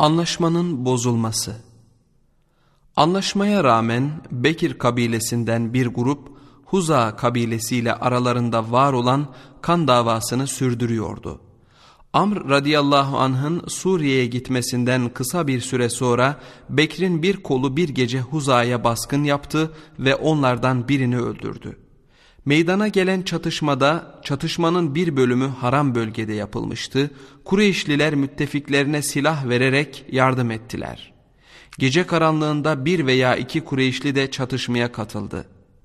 Anlaşmanın bozulması. Anlaşmaya rağmen Bekir kabilesinden bir grup Huza kabilesiyle aralarında var olan kan davasını sürdürüyordu. Amr radıyallahu anh'ın Suriye'ye gitmesinden kısa bir süre sonra Bekir'in bir kolu bir gece Huza'ya baskın yaptı ve onlardan birini öldürdü. Meydana gelen çatışmanın bir bölümü haram bölgede yapılmıştı. Kureyşliler müttefiklerine silah vererek yardım ettiler. Gece karanlığında bir veya iki Kureyşli de çatışmaya katıldı.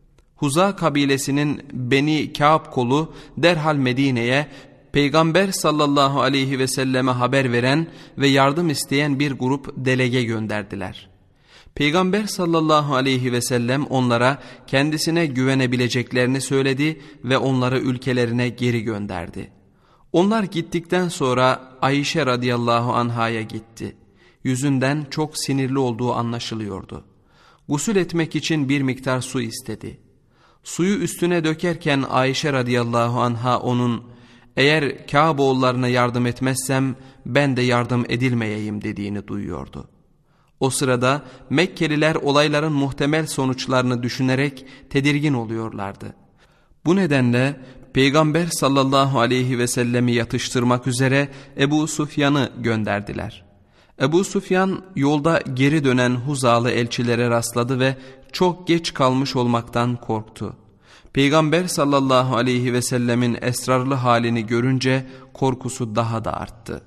Huza kabilesinin Beni Kâb kolu derhal Medine'ye Peygamber sallallahu aleyhi ve selleme haber veren ve yardım isteyen bir grup delege gönderdiler. Peygamber sallallahu aleyhi ve sellem onlara kendisine güvenebileceklerini söyledi ve onları ülkelerine geri gönderdi. Onlar gittikten sonra Ayşe radıyallahu anhaya gitti. Yüzünden çok sinirli olduğu anlaşılıyordu. Gusül etmek için bir miktar su istedi. Suyu üstüne dökerken Ayşe radıyallahu anha onun "Eğer Kâboğullarına yardım etmezsem ben de yardım edilmeyeyim" dediğini duyuyordu. O sırada Mekkeliler olayların muhtemel sonuçlarını düşünerek tedirgin oluyorlardı. Bu nedenle Peygamber sallallahu aleyhi ve sellemi yatıştırmak üzere Ebu Sufyan'ı gönderdiler. Ebu Sufyan yolda geri dönen Huzalı elçilere rastladı ve çok geç kalmış olmaktan korktu. Peygamber sallallahu aleyhi ve sellemin esrarlı halini görünce korkusu daha da arttı.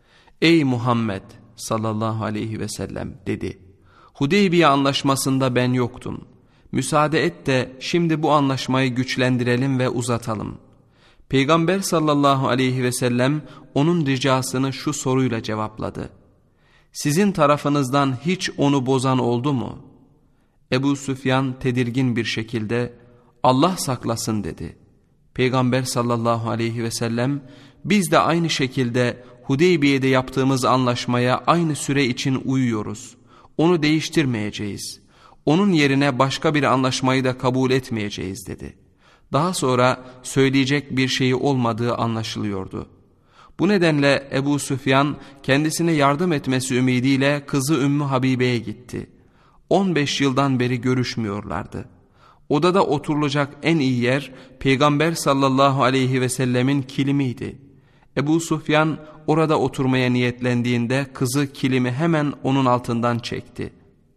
"Ey Muhammed sallallahu aleyhi ve sellem" dedi. "Hudeybiye anlaşmasında ben yoktum. Müsaade et de şimdi bu anlaşmayı güçlendirelim ve uzatalım." Peygamber sallallahu aleyhi ve sellem onun ricasını şu soruyla cevapladı: "Sizin tarafınızdan hiç onu bozan oldu mu?" Ebu Süfyan tedirgin bir şekilde "Allah saklasın" dedi. Peygamber sallallahu aleyhi ve sellem "Biz de aynı şekilde Hudeybiye'de yaptığımız anlaşmaya aynı süre için uyuyoruz. Onu değiştirmeyeceğiz. Onun yerine başka bir anlaşmayı da kabul etmeyeceğiz" dedi. Daha sonra söyleyecek bir şeyi olmadığı anlaşılıyordu. Bu nedenle Ebu Süfyan kendisine yardım etmesi ümidiyle kızı Ümmü Habibe'ye gitti. 15 yıldan beri görüşmüyorlardı. Odada oturulacak en iyi yer Peygamber sallallahu aleyhi ve sellemin kilimiydi. Ebu Sufyan orada oturmaya niyetlendiğinde kızı kilimi hemen onun altından çekti.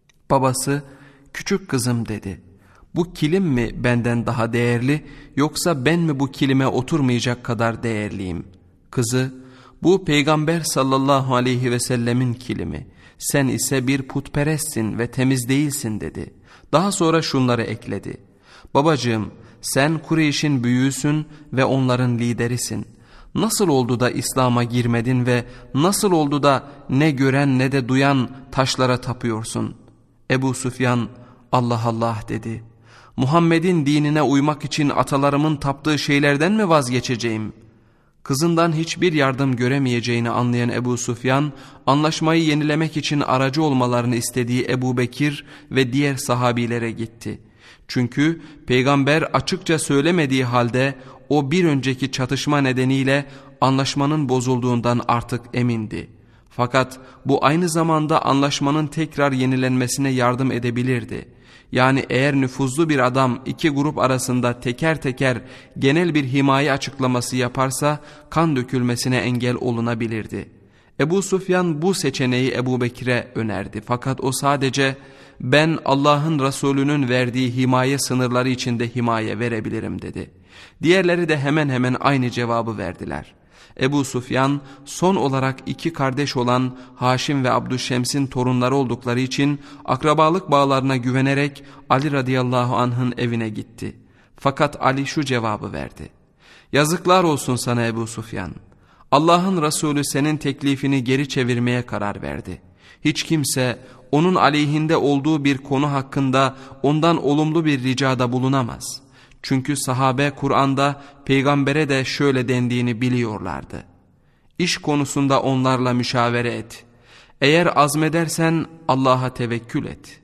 Babası "Küçük kızım" dedi. "Bu kilim mi benden daha değerli, yoksa ben mi bu kilime oturmayacak kadar değerliyim?" Kızı "Bu Peygamber sallallahu aleyhi ve sellemin kilimi. Sen ise bir putperestsin ve temiz değilsin" dedi. Daha sonra şunları ekledi: "Babacığım, sen Kureyş'in büyüğüsün ve onların liderisin. Nasıl oldu da İslam'a girmedin ve nasıl oldu da ne gören ne de duyan taşlara tapıyorsun?" Ebu Süfyan "Allah Allah" dedi. "Muhammed'in dinine uymak için atalarımın taptığı şeylerden mi vazgeçeceğim?" Kızından hiçbir yardım göremeyeceğini anlayan Ebu Süfyan, anlaşmayı yenilemek için aracı olmalarını istediği Ebu Bekir ve diğer sahabilere gitti. Çünkü Peygamber açıkça söylemediği halde o bir önceki çatışma nedeniyle anlaşmanın bozulduğundan artık emindi. Fakat bu aynı zamanda anlaşmanın tekrar yenilenmesine yardım edebilirdi. Yani eğer nüfuzlu bir adam iki grup arasında teker teker genel bir himaye açıklaması yaparsa kan dökülmesine engel olunabilirdi. Ebu Sufyan bu seçeneği Ebu Bekir'e önerdi. Fakat o sadece "Ben Allah'ın Resulü'nün verdiği himaye sınırları içinde himaye verebilirim" dedi. Diğerleri de hemen hemen aynı cevabı verdiler. Ebu Sufyan son olarak iki kardeş olan Haşim ve Abdüşşems'in torunları oldukları için akrabalık bağlarına güvenerek Ali radıyallahu anh'ın evine gitti. Fakat Ali şu cevabı verdi: "Yazıklar olsun sana Ebu Sufyan. Allah'ın Resulü senin teklifini geri çevirmeye karar verdi. Hiç kimse onun aleyhinde olduğu bir konu hakkında ondan olumlu bir ricada bulunamaz. Çünkü sahabe Kur'an'da peygambere de şöyle dendiğini biliyorlardı: İş konusunda onlarla müşavere et. Eğer azmedersen Allah'a tevekkül et."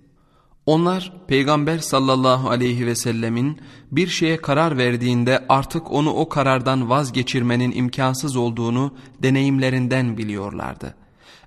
Onlar Peygamber sallallahu aleyhi ve sellemin bir şeye karar verdiğinde artık onu o karardan vazgeçirmenin imkansız olduğunu deneyimlerinden biliyorlardı.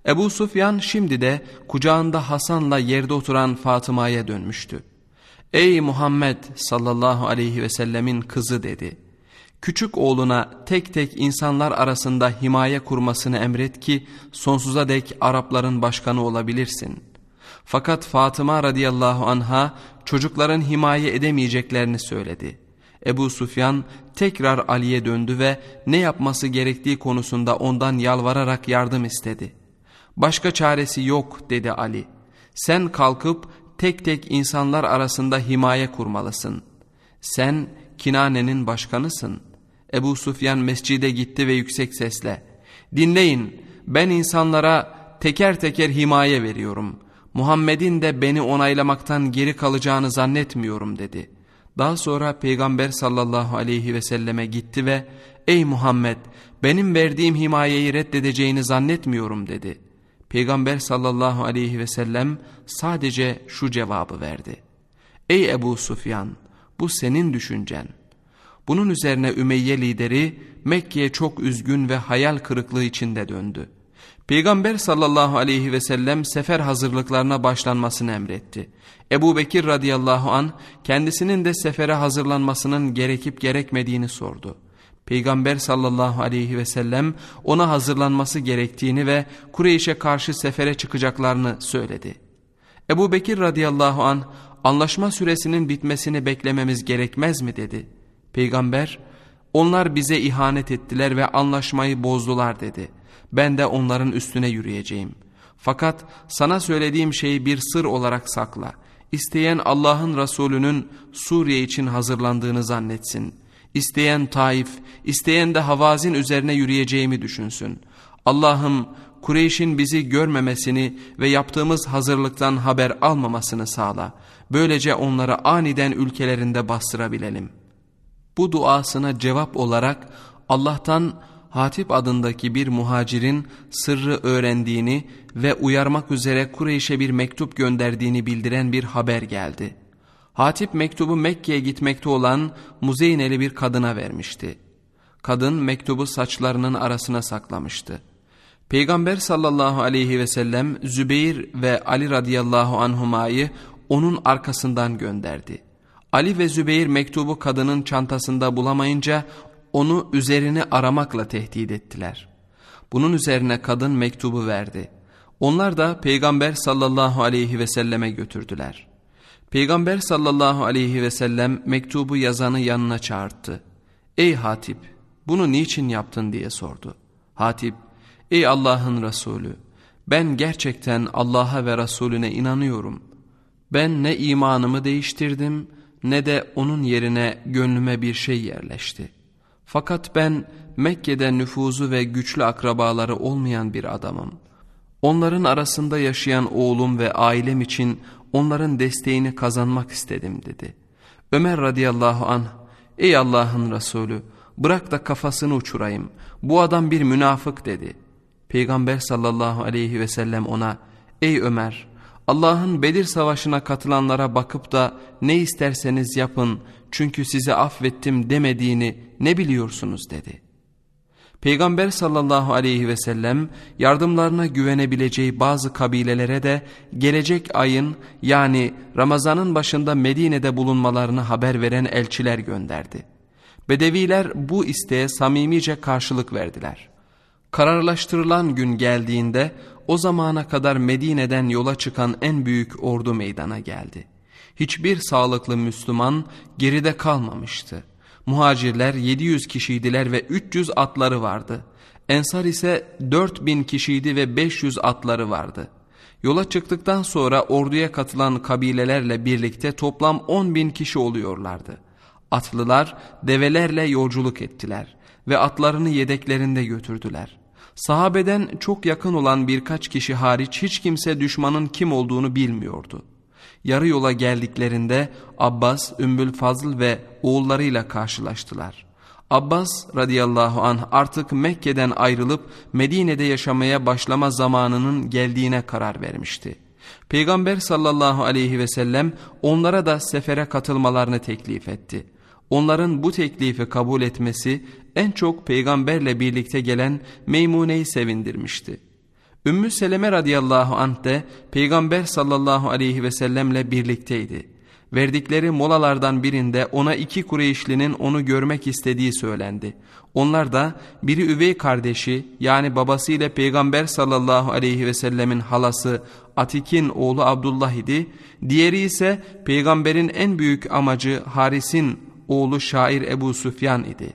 Ebu Sufyan şimdi de kucağında Hasan'la yerde oturan Fatıma'ya dönmüştü. "Ey Muhammed sallallahu aleyhi ve sellemin kızı," dedi. "Küçük oğluna tek tek insanlar arasında himaye kurmasını emret ki sonsuza dek Arapların başkanı olabilirsin." Fakat Fatıma radıyallahu anha çocukların himaye edemeyeceklerini söyledi. Ebu Sufyan tekrar Ali'ye döndü ve ne yapması gerektiği konusunda ondan yalvararak yardım istedi. "Başka çaresi yok," dedi Ali. "Sen kalkıp tek tek insanlar arasında himaye kurmalısın. Sen Kinane'nin başkanısın." Ebu Sufyan mescide gitti ve yüksek sesle, "Dinleyin, ben insanlara teker teker himaye veriyorum. Muhammed'in de beni onaylamaktan geri kalacağını zannetmiyorum," dedi. Daha sonra Peygamber sallallahu aleyhi ve selleme gitti ve "Ey Muhammed, benim verdiğim himayeyi reddedeceğini zannetmiyorum," dedi. Peygamber sallallahu aleyhi ve sellem sadece şu cevabı verdi: "Ey Ebu Sufyan, bu senin düşüncen." Bunun üzerine Ümeyye lideri Mekke'ye çok üzgün ve hayal kırıklığı içinde döndü. Peygamber sallallahu aleyhi ve sellem sefer hazırlıklarına başlanmasını emretti. Ebu Bekir radıyallahu an kendisinin de sefere hazırlanmasının gerekip gerekmediğini sordu. Peygamber sallallahu aleyhi ve sellem ona hazırlanması gerektiğini ve Kureyş'e karşı sefere çıkacaklarını söyledi. Ebu Bekir radıyallahu an "Anlaşma süresinin bitmesini beklememiz gerekmez mi?" dedi. Peygamber, "Onlar bize ihanet ettiler ve anlaşmayı bozdular," dedi. "Ben de onların üstüne yürüyeceğim. Fakat sana söylediğim şeyi bir sır olarak sakla. İsteyen Allah'ın Resulü'nün Suriye için hazırlandığını zannetsin. İsteyen Taif, isteyen de Havazin üzerine yürüyeceğimi düşünsün. Allah'ım Kureyş'in bizi görmemesini ve yaptığımız hazırlıktan haber almamasını sağla. Böylece onları aniden ülkelerinde bastırabilelim." Bu duasına cevap olarak Allah'tan Hatip adındaki bir muhacirin sırrı öğrendiğini ve uyarmak üzere Kureyş'e bir mektup gönderdiğini bildiren bir haber geldi. Hatip mektubu Mekke'ye gitmekte olan Muzeyneli bir kadına vermişti. Kadın mektubu saçlarının arasına saklamıştı. Peygamber sallallahu aleyhi ve sellem Zübeyir ve Ali radıyallahu anhumayı onun arkasından gönderdi. Ali ve Zübeyir mektubu kadının çantasında bulamayınca onu üzerini aramakla tehdit ettiler. Bunun üzerine kadın mektubu verdi. Onlar da Peygamber sallallahu aleyhi ve selleme götürdüler. Peygamber sallallahu aleyhi ve sellem mektubu yazanı yanına çağırdı. "Ey Hatip, bunu niçin yaptın?" diye sordu. Hatip, "Ey Allah'ın Resulü, ben gerçekten Allah'a ve Resulüne inanıyorum. Ben ne imanımı değiştirdim ne de onun yerine gönlüme bir şey yerleşti. Fakat ben Mekke'de nüfuzu ve güçlü akrabaları olmayan bir adamım. Onların arasında yaşayan oğlum ve ailem için onların desteğini kazanmak istedim," dedi. Ömer radıyallahu anh, "Ey Allah'ın Resulü, bırak da kafasını uçurayım. Bu adam bir münafık," dedi. Peygamber sallallahu aleyhi ve sellem ona, "Ey Ömer, Allah'ın Bedir Savaşı'na katılanlara bakıp da ne isterseniz yapın çünkü sizi affettim demediğini ne biliyorsunuz?" dedi. Peygamber sallallahu aleyhi ve sellem yardımlarına güvenebileceği bazı kabilelere de gelecek ayın yani Ramazan'ın başında Medine'de bulunmalarını haber veren elçiler gönderdi. Bedeviler bu isteğe samimice karşılık verdiler. Kararlaştırılan gün geldiğinde o zamana kadar Medine'den yola çıkan en büyük ordu meydana geldi. Hiçbir sağlıklı Müslüman geride kalmamıştı. Muhacirler 700 kişiydiler ve 300 atları vardı. Ensar ise 4000 kişiydi ve 500 atları vardı. Yola çıktıktan sonra orduya katılan kabilelerle birlikte toplam 10.000 kişi oluyorlardı. Atlılar develerle yolculuk ettiler ve atlarını yedeklerinde götürdüler. Sahabeden çok yakın olan birkaç kişi hariç hiç kimse düşmanın kim olduğunu bilmiyordu. Yarı yola geldiklerinde Abbas, Ümmül Fazıl ve oğullarıyla karşılaştılar. Abbas radıyallahu anh artık Mekke'den ayrılıp Medine'de yaşamaya başlama zamanının geldiğine karar vermişti. Peygamber sallallahu aleyhi ve sellem onlara da sefere katılmalarını teklif etti. Onların bu teklifi kabul etmesi en çok peygamberle birlikte gelen Meymune'yi sevindirmişti. Ümmü Seleme radıyallahu anh de Peygamber sallallahu aleyhi ve sellemle birlikteydi. Verdikleri molalardan birinde ona 2 Kureyşlinin onu görmek istediği söylendi. Onlar da biri üvey kardeşi yani babasıyla Peygamber sallallahu aleyhi ve sellemin halası Atik'in oğlu Abdullah idi. Diğeri ise Peygamberin en büyük amacı Haris'in oğlu şair Ebu Süfyan idi.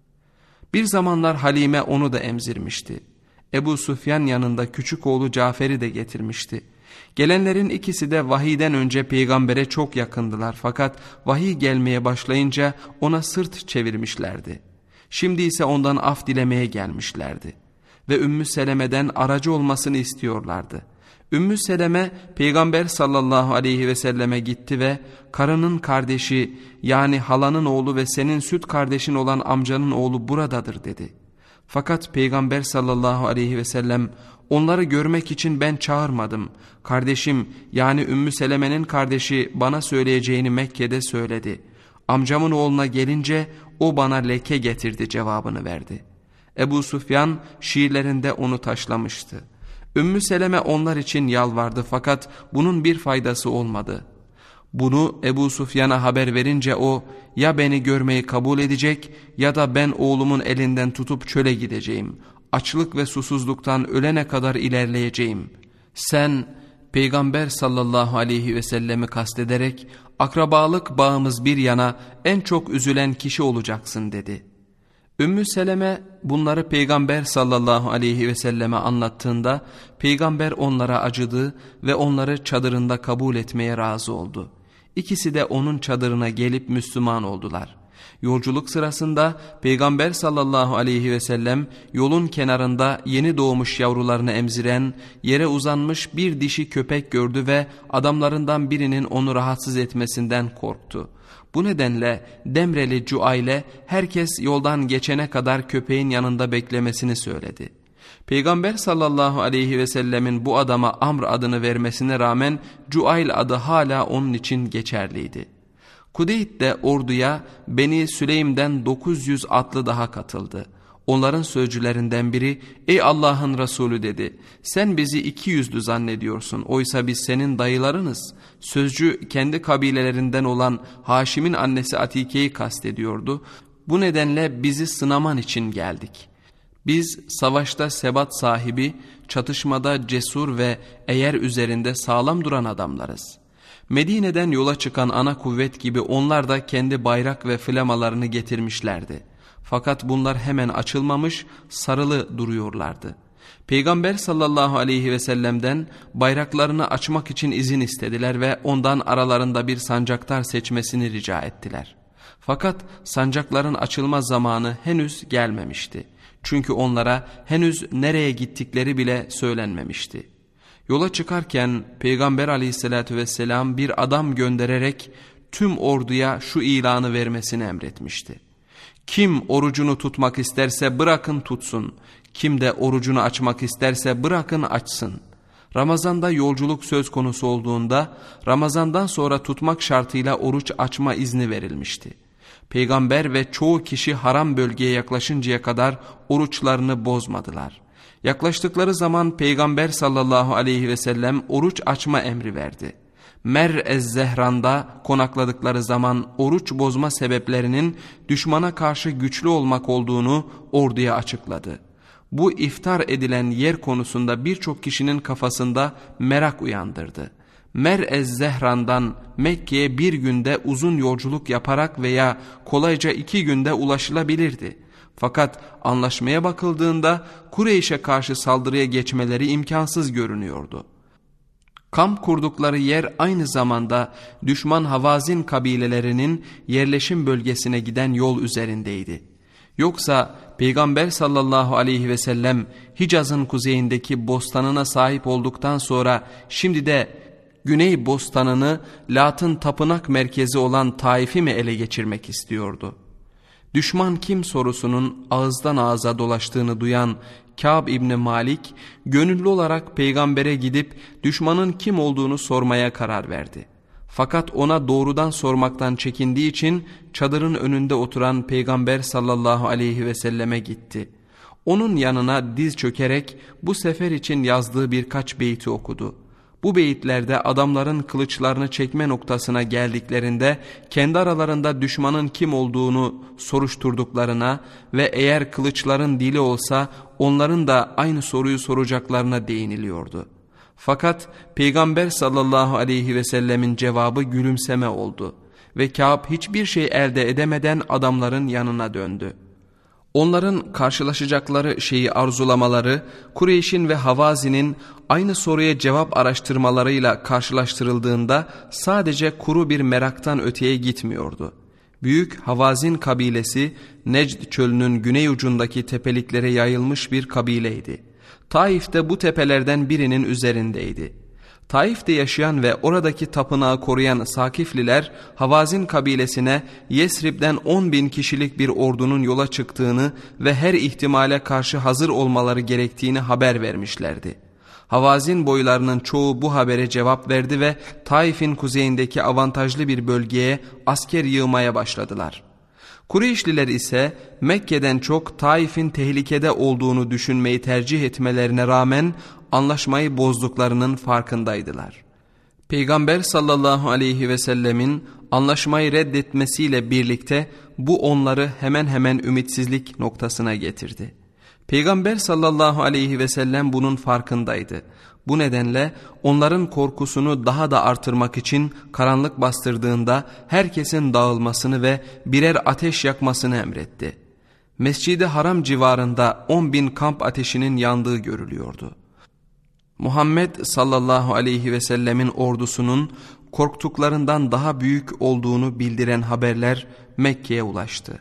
Bir zamanlar Halime onu da emzirmişti. Ebu Süfyan yanında küçük oğlu Cafer'i de getirmişti. Gelenlerin ikisi de vahiyden önce peygambere çok yakındılar fakat vahiy gelmeye başlayınca ona sırt çevirmişlerdi. Şimdi ise ondan af dilemeye gelmişlerdi ve Ümmü Seleme'den aracı olmasını istiyorlardı. Ümmü Seleme Peygamber sallallahu aleyhi ve selleme gitti ve karının kardeşi yani halanın oğlu ve senin süt kardeşin olan amcanın oğlu buradadır dedi. Fakat Peygamber sallallahu aleyhi ve sellem onları görmek için ben çağırmadım. Kardeşim yani Ümmü Seleme'nin kardeşi bana söyleyeceğini Mekke'de söyledi. Amcamın oğluna gelince o bana leke getirdi cevabını verdi. Ebu Süfyan şiirlerinde onu taşlamıştı. Ümmü Seleme onlar için yalvardı fakat bunun bir faydası olmadı. Bunu Ebu Süfyan'a haber verince o ya beni görmeyi kabul edecek ya da ben oğlumun elinden tutup çöle gideceğim. Açlık ve susuzluktan ölene kadar ilerleyeceğim. Sen Peygamber sallallahu aleyhi ve sellemi kastederek akrabalık bağımız bir yana en çok üzülen kişi olacaksın dedi. Ümmü Seleme bunları Peygamber sallallahu aleyhi ve selleme anlattığında Peygamber onlara acıdı ve onları çadırında kabul etmeye razı oldu. İkisi de onun çadırına gelip Müslüman oldular. Yolculuk sırasında Peygamber sallallahu aleyhi ve sellem yolun kenarında yeni doğmuş yavrularını emziren yere uzanmış bir dişi köpek gördü ve adamlarından birinin onu rahatsız etmesinden korktu. Bu nedenle Demreli Cuayle herkes yoldan geçene kadar köpeğin yanında beklemesini söyledi. Peygamber sallallahu aleyhi ve sellemin bu adama Amr adını vermesine rağmen Cuayl adı hala onun için geçerliydi. Kudeyd de orduya Beni Süleym'den 900 atlı daha katıldı. Onların sözcülerinden biri ey Allah'ın Resulü dedi. Sen bizi 200'lü zannediyorsun oysa biz senin dayılarınız. Sözcü kendi kabilelerinden olan Haşim'in annesi Atike'yi kastediyordu. Bu nedenle bizi sınaman için geldik. Biz savaşta sebat sahibi, çatışmada cesur ve eğer üzerinde sağlam duran adamlarız. Medine'den yola çıkan ana kuvvet gibi onlar da kendi bayrak ve flamalarını getirmişlerdi. Fakat bunlar hemen açılmamış, sarılı duruyorlardı. Peygamber sallallahu aleyhi ve sellem'den bayraklarını açmak için izin istediler ve ondan aralarında bir sancaktar seçmesini rica ettiler. Fakat sancakların açılma zamanı henüz gelmemişti. Çünkü onlara henüz nereye gittikleri bile söylenmemişti. Yola çıkarken Peygamber aleyhissalatü vesselam bir adam göndererek tüm orduya şu ilanı vermesini emretmişti. Kim orucunu tutmak isterse bırakın tutsun. Kim de orucunu açmak isterse bırakın açsın. Ramazanda yolculuk söz konusu olduğunda Ramazandan sonra tutmak şartıyla oruç açma izni verilmişti. Peygamber ve çoğu kişi haram bölgeye yaklaşıncaya kadar oruçlarını bozmadılar. Yaklaştıkları zaman Peygamber sallallahu aleyhi ve sellem oruç açma emri verdi. Mer-ez-Zehran'da konakladıkları zaman oruç bozma sebeplerinin düşmana karşı güçlü olmak olduğunu orduya açıkladı. Bu iftar edilen yer konusunda birçok kişinin kafasında merak uyandırdı. Mer-ez-Zehran'dan Mekke'ye bir günde uzun yolculuk yaparak veya kolayca 2 günde ulaşılabilirdi. Fakat anlaşmaya bakıldığında Kureyş'e karşı saldırıya geçmeleri imkansız görünüyordu. Kamp kurdukları yer aynı zamanda düşman Havazin kabilelerinin yerleşim bölgesine giden yol üzerindeydi. Yoksa Peygamber sallallahu aleyhi ve sellem Hicaz'ın kuzeyindeki bostanına sahip olduktan sonra şimdi de Güney bostanını Lat'ın tapınak merkezi olan Taif'i mi ele geçirmek istiyordu? Düşman kim sorusunun ağızdan ağza dolaştığını duyan Kâb İbni Malik gönüllü olarak peygambere gidip düşmanın kim olduğunu sormaya karar verdi. Fakat ona doğrudan sormaktan çekindiği için çadırın önünde oturan Peygamber sallallahu aleyhi ve selleme gitti. Onun yanına diz çökerek bu sefer için yazdığı birkaç beyti okudu. Bu beyitlerde adamların kılıçlarını çekme noktasına geldiklerinde kendi aralarında düşmanın kim olduğunu soruşturduklarına ve eğer kılıçların dili olsa onların da aynı soruyu soracaklarına değiniliyordu. Fakat Peygamber sallallahu aleyhi ve sellemin cevabı gülümseme oldu ve Kâb hiçbir şey elde edemeden adamların yanına döndü. Onların karşılaşacakları şeyi arzulamaları, Kureyş'in ve Havazi'nin aynı soruya cevap araştırmalarıyla karşılaştırıldığında sadece kuru bir meraktan öteye gitmiyordu. Büyük Havazin kabilesi Necd çölünün güney ucundaki tepeliklere yayılmış bir kabileydi. Taif de bu tepelerden birinin üzerindeydi. Taif'te yaşayan ve oradaki tapınağı koruyan Sakifliler Havazin kabilesine Yesrib'den 10.000 kişilik bir ordunun yola çıktığını ve her ihtimale karşı hazır olmaları gerektiğini haber vermişlerdi. Havazin boylarının çoğu bu habere cevap verdi ve Taif'in kuzeyindeki avantajlı bir bölgeye asker yığmaya başladılar. Kureyşliler ise Mekke'den çok Taif'in tehlikede olduğunu düşünmeyi tercih etmelerine rağmen anlaşmayı bozduklarının farkındaydılar. Peygamber sallallahu aleyhi ve sellemin anlaşmayı reddetmesiyle birlikte bu onları hemen hemen ümitsizlik noktasına getirdi. Peygamber sallallahu aleyhi ve sellem bunun farkındaydı. Bu nedenle onların korkusunu daha da artırmak için karanlık bastırdığında herkesin dağılmasını ve birer ateş yakmasını emretti. Mescid-i Haram civarında 10.000 kamp ateşinin yandığı görülüyordu. Muhammed sallallahu aleyhi ve sellemin ordusunun korktuklarından daha büyük olduğunu bildiren haberler Mekke'ye ulaştı.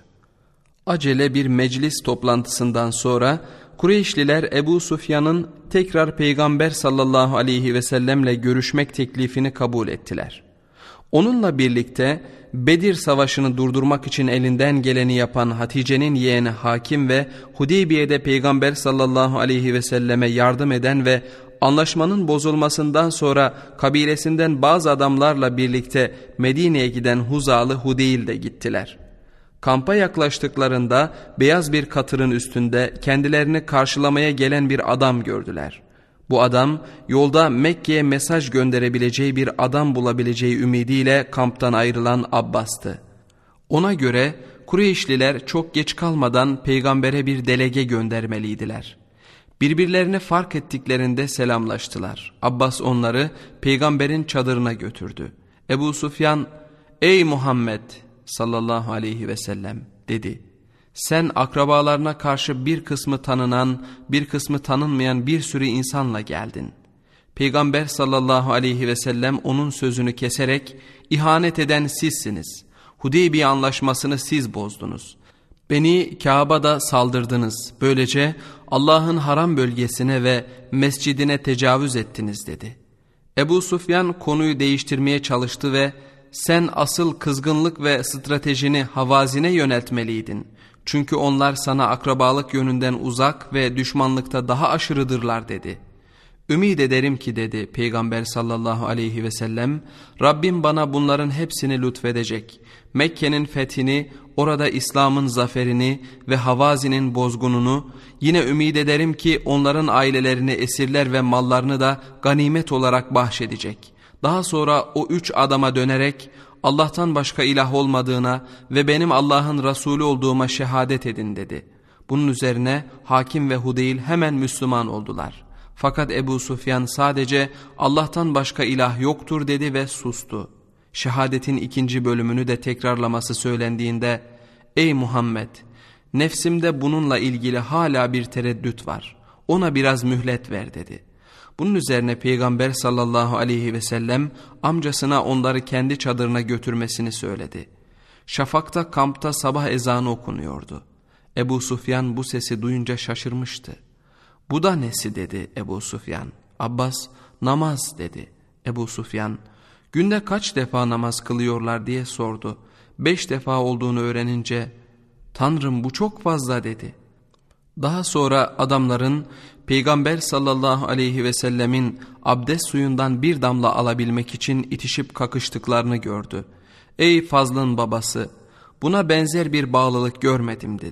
Acele bir meclis toplantısından sonra Kureyşliler Ebu Sufyan'ın tekrar Peygamber sallallahu aleyhi ve sellemle görüşmek teklifini kabul ettiler. Onunla birlikte Bedir Savaşı'nı durdurmak için elinden geleni yapan Hatice'nin yeğeni Hakim ve Hudeybiye'de Peygamber sallallahu aleyhi ve selleme yardım eden ve anlaşmanın bozulmasından sonra kabilesinden bazı adamlarla birlikte Medine'ye giden Huzalı Hudeyl de gittiler. Kampa yaklaştıklarında beyaz bir katırın üstünde kendilerini karşılamaya gelen bir adam gördüler. Bu adam yolda Mekke'ye mesaj gönderebileceği bir adam bulabileceği ümidiyle kamptan ayrılan Abbas'tı. Ona göre Kureyşliler çok geç kalmadan peygambere bir delege göndermeliydiler. Birbirlerini fark ettiklerinde selamlaştılar. Abbas onları peygamberin çadırına götürdü. Ebu Sufyan, "Ey Muhammed sallallahu aleyhi ve sellem," dedi. "Sen akrabalarına karşı bir kısmı tanınan, bir kısmı tanınmayan bir sürü insanla geldin." Peygamber sallallahu aleyhi ve sellem onun sözünü keserek, "İhanet eden sizsiniz. Hudeybiye anlaşmasını siz bozdunuz. Beni Kabe'da saldırdınız. Böylece Allah'ın haram bölgesine ve mescidine tecavüz ettiniz," dedi. Ebu Sufyan konuyu değiştirmeye çalıştı ve "Sen asıl kızgınlık ve stratejini Havazin'e yöneltmeliydin. Çünkü onlar sana akrabalık yönünden uzak ve düşmanlıkta daha aşırıdırlar," dedi. "Ümid ederim ki," dedi Peygamber sallallahu aleyhi ve sellem, "Rabbim bana bunların hepsini lütfedecek. Mekke'nin fethini, orada İslam'ın zaferini ve Havazi'nin bozgununu, yine ümid ederim ki onların ailelerini, esirler ve mallarını da ganimet olarak bahşedecek. Daha sonra o 3 adama dönerek Allah'tan başka ilah olmadığına ve benim Allah'ın Resulü olduğuma şehadet edin," dedi. Bunun üzerine Hakim ve Hudeyl hemen Müslüman oldular. Fakat Ebu Sufyan sadece "Allah'tan başka ilah yoktur," dedi ve sustu. Şehadetin 2. bölümünü de tekrarlaması söylendiğinde, "Ey Muhammed, nefsimde bununla ilgili hala bir tereddüt var. Ona biraz mühlet ver," dedi. Bunun üzerine Peygamber sallallahu aleyhi ve sellem amcasına onları kendi çadırına götürmesini söyledi. Şafakta kampta sabah ezanı okunuyordu. Ebu Sufyan bu sesi duyunca şaşırmıştı. "Bu da nesi?" dedi Ebu Sufyan. Abbas, "Namaz," dedi. Ebu Sufyan, "Günde kaç defa namaz kılıyorlar?" diye sordu. 5 defa olduğunu öğrenince, "Tanrım, bu çok fazla," dedi. Daha sonra adamların Peygamber sallallahu aleyhi ve sellemin abdest suyundan bir damla alabilmek için itişip kakıştıklarını gördü. "Ey Fazl'ın babası, buna benzer bir bağlılık görmedim," dedi.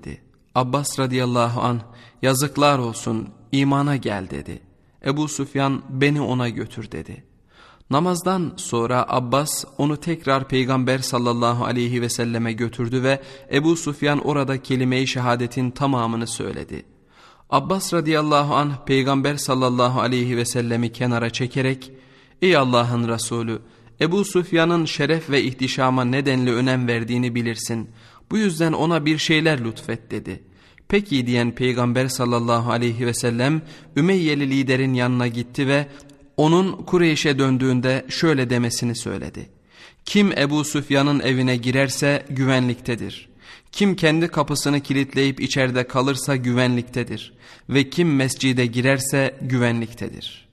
Abbas radıyallahu anh yazıklar olsun imana gel dedi. Ebu Süfyan beni ona götür dedi. Namazdan sonra Abbas onu tekrar Peygamber sallallahu aleyhi ve selleme götürdü ve Ebu Süfyan orada kelime-i şehadetin tamamını söyledi. Abbas radıyallahu anh Peygamber sallallahu aleyhi ve sellemi kenara çekerek "Ey Allah'ın Resulü, Ebu Süfyan'ın şeref ve ihtişama nedenli önem verdiğini bilirsin. Bu yüzden ona bir şeyler lütfet" dedi. Peki diyen Peygamber sallallahu aleyhi ve sellem Ümeyyeli liderin yanına gitti ve onun Kureyş'e döndüğünde şöyle demesini söyledi. Kim Ebu Süfyan'ın evine girerse güvenliktedir. Kim kendi kapısını kilitleyip içeride kalırsa güvenliktedir. Ve kim mescide girerse güvenliktedir.